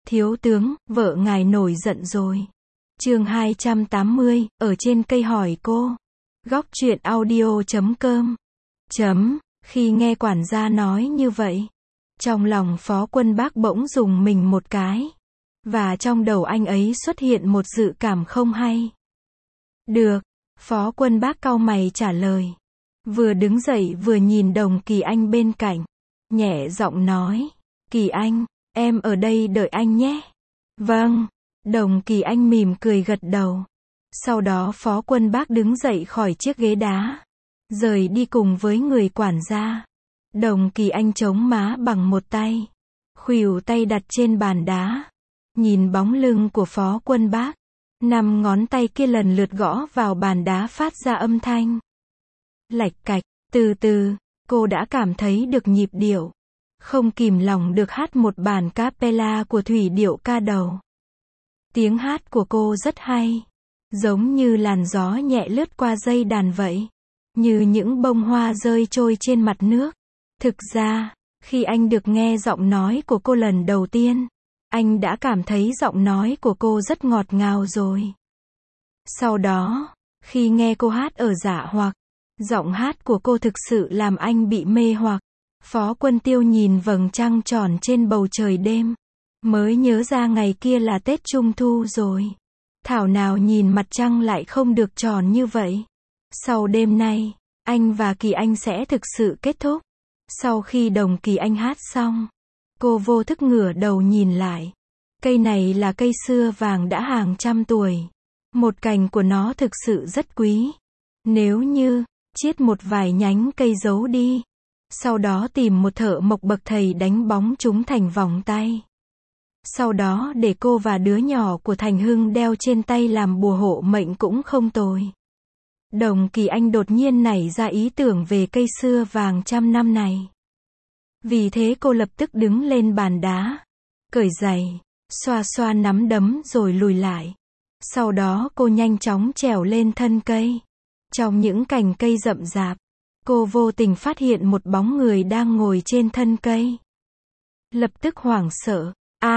Thiếu tướng, vợ ngài nổi giận rồi. Chương 280, ở trên cây hỏi cô. Góc truyện audio.com. Khi nghe quản gia nói như vậy, trong lòng Phó Quân Bác bỗng rùng mình một cái. Và trong đầu anh ấy xuất hiện một dự cảm không hay. Được, Phó Quân Bác cau mày trả lời. Vừa đứng dậy vừa nhìn Đồng Kỳ Anh bên cạnh. Nhẹ giọng nói, Kỳ Anh, em ở đây đợi anh nhé. Vâng, Đồng Kỳ Anh mỉm cười gật đầu. Sau đó Phó Quân Bác đứng dậy khỏi chiếc ghế đá, rời đi cùng với người quản gia. Đồng Kỳ Anh chống má bằng một tay, khuỷu tay đặt trên bàn đá, nhìn bóng lưng của Phó Quân Bác. 5 ngón tay kia lần lượt gõ vào bàn đá phát ra âm thanh lạch cạch. Từ từ, cô đã cảm thấy được nhịp điệu, không kìm lòng được hát một bản cappella của Thủy Điệu Ca Đầu. Tiếng hát của cô rất hay, giống như làn gió nhẹ lướt qua dây đàn vậy, như những bông hoa rơi trôi trên mặt nước. Thực ra, khi anh được nghe giọng nói của cô lần đầu tiên, anh đã cảm thấy giọng nói của cô rất ngọt ngào rồi. Sau đó, khi nghe cô hát ở Dạ Hoặc, giọng hát của cô thực sự làm anh bị mê hoặc. Phó Quân Tiêu nhìn vầng trăng tròn trên bầu trời đêm, mới nhớ ra ngày kia là Tết Trung Thu rồi. Thảo nào nhìn mặt trăng lại không được tròn như vậy. Sau đêm nay, anh và Kỳ Anh sẽ thực sự kết thúc. Sau khi Đồng Kỳ Anh hát xong, cô vô thức ngửa đầu nhìn lại. Cây này là cây sưa vàng đã hàng trăm tuổi. Một cành của nó thực sự rất quý. Nếu như chiết một vài nhánh cây giấu đi, sau đó tìm một thợ mộc bậc thầy đánh bóng chúng thành vòng tay. Sau đó để cô và đứa nhỏ của Thành Hưng đeo trên tay làm bùa hộ mệnh cũng không tồi. Đồng Kỳ Anh đột nhiên nảy ra ý tưởng về cây sưa vàng trăm năm này. Vì thế cô lập tức đứng lên bàn đá, cởi giày, xoa xoa nắm đấm rồi lùi lại. Sau đó cô nhanh chóng trèo lên thân cây. Trong những cành cây rậm rạp, cô vô tình phát hiện một bóng người đang ngồi trên thân cây. Lập tức hoảng sợ.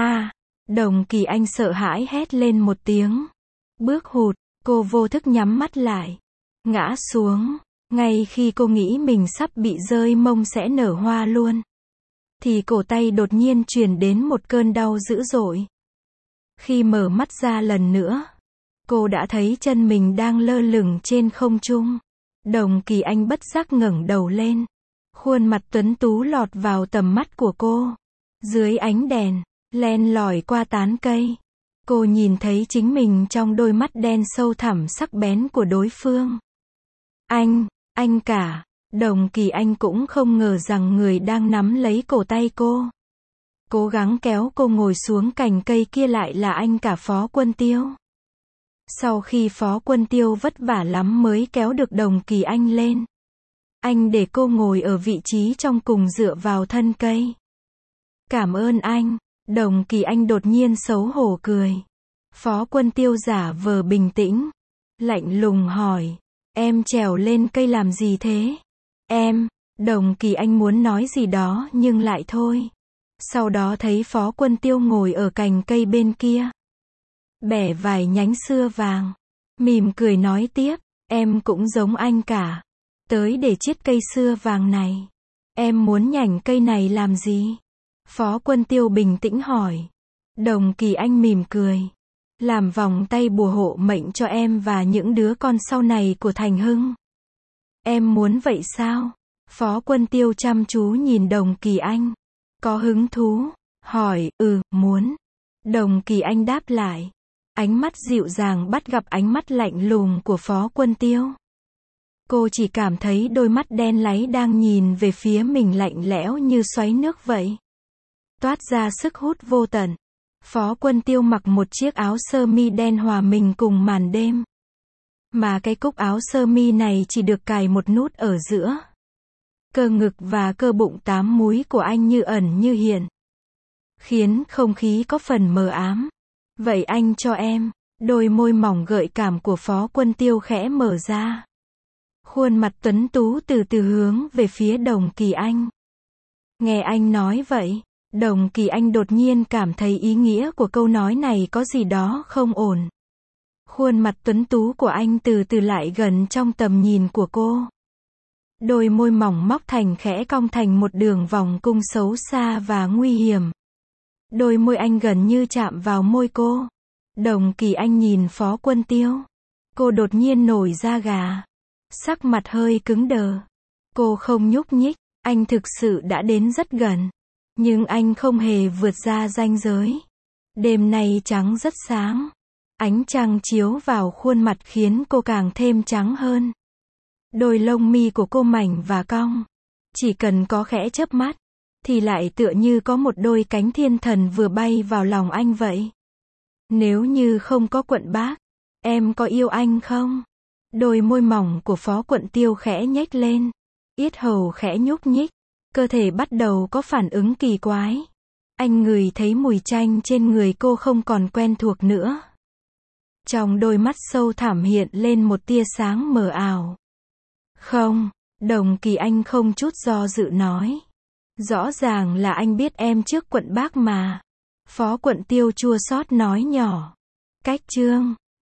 Đồng Kỳ Anh sợ hãi hét lên một tiếng. Bước hụt, cô vô thức nhắm mắt lại, ngã xuống. Ngay khi cô nghĩ mình sắp bị rơi mông sẽ nở hoa luôn, thì cổ tay đột nhiên truyền đến một cơn đau dữ dội. Khi mở mắt ra lần nữa, cô đã thấy chân mình đang lơ lửng trên không trung. Đồng Kỳ Anh bất giác ngẩng đầu lên. Khuôn mặt tuấn tú lọt vào tầm mắt của cô. Dưới ánh đèn, len lỏi qua tán cây, cô nhìn thấy chính mình trong đôi mắt đen sâu thẳm sắc bén của đối phương. Anh cả. Đồng Kỳ Anh cũng không ngờ rằng người đang nắm lấy cổ tay cô, cố gắng kéo cô ngồi xuống cành cây kia lại là anh cả Phó Quân Tiêu. Sau khi Phó Quân Tiêu vất vả lắm mới kéo được Đồng Kỳ Anh lên, anh để cô ngồi ở vị trí trong cùng dựa vào thân cây. Cảm ơn anh. Đồng Kỳ Anh đột nhiên xấu hổ cười. Phó Quân Tiêu giả vờ bình tĩnh, lạnh lùng hỏi, em trèo lên cây làm gì thế? Đồng Kỳ Anh muốn nói gì đó nhưng lại thôi. Sau đó thấy Phó Quân Tiêu ngồi ở cành cây bên kia, bẻ vài nhánh sưa vàng, mỉm cười nói tiếp, em cũng giống anh cả, tới để chiết cây sưa vàng này. Em muốn nhảnh cây này làm gì? Phó Quân Tiêu bình tĩnh hỏi. Đồng Kỳ Anh mỉm cười, làm vòng tay bùa hộ mệnh cho em và những đứa con sau này của Thành Hưng. Em muốn vậy sao? Phó Quân Tiêu chăm chú nhìn Đồng Kỳ Anh, có hứng thú, hỏi, muốn. Đồng Kỳ Anh đáp lại, ánh mắt dịu dàng bắt gặp ánh mắt lạnh lùng của Phó Quân Tiêu. Cô chỉ cảm thấy đôi mắt đen láy đang nhìn về phía mình lạnh lẽo như xoáy nước vậy, toát ra sức hút vô tận. Phó Quân Tiêu mặc một chiếc áo sơ mi đen hòa mình cùng màn đêm, mà cái cúc áo sơ mi này chỉ được cài một nút ở giữa. Cơ ngực và cơ bụng 8 múi của anh như ẩn như hiện, khiến không khí có phần mờ ám. Vậy anh cho em. Đôi môi mỏng gợi cảm của Phó Quân Tiêu khẽ mở ra. Khuôn mặt tuấn tú từ từ hướng về phía Đồng Kỳ Anh. Nghe anh nói vậy, Đồng Kỳ Anh đột nhiên cảm thấy ý nghĩa của câu nói này có gì đó không ổn. Khuôn mặt tuấn tú của anh từ từ lại gần trong tầm nhìn của cô. Đôi môi mỏng móc thành khẽ cong thành một đường vòng cung xấu xa và nguy hiểm. Đôi môi anh gần như chạm vào môi cô. Đồng Kỳ Anh nhìn Phó Quân Tiêu. Cô đột nhiên nổi da gà. Sắc mặt hơi cứng đờ. Cô không nhúc nhích. Anh thực sự đã đến rất gần. Nhưng anh không hề vượt ra ranh giới. Đêm nay trắng rất sáng. Ánh trăng chiếu vào khuôn mặt khiến cô càng thêm trắng hơn. Đôi lông mi của cô mảnh và cong. Chỉ cần có khẽ chớp mắt, thì lại tựa như có một đôi cánh thiên thần vừa bay vào lòng anh vậy. Nếu như không có Quận Bác, em có yêu anh không? Đôi môi mỏng của Phó Quận Tiêu khẽ nhếch lên. Yết hầu khẽ nhúc nhích. Cơ thể bắt đầu có phản ứng kỳ quái. Anh ngửi thấy mùi chanh trên người cô không còn quen thuộc nữa. Trong đôi mắt sâu thẳm hiện lên một tia sáng mờ ảo. Không, Đồng Kỳ Anh không chút do dự nói. Rõ ràng là anh biết em trước Quận Bác mà. Phó Quận Tiêu chua xót nói nhỏ. Cách chương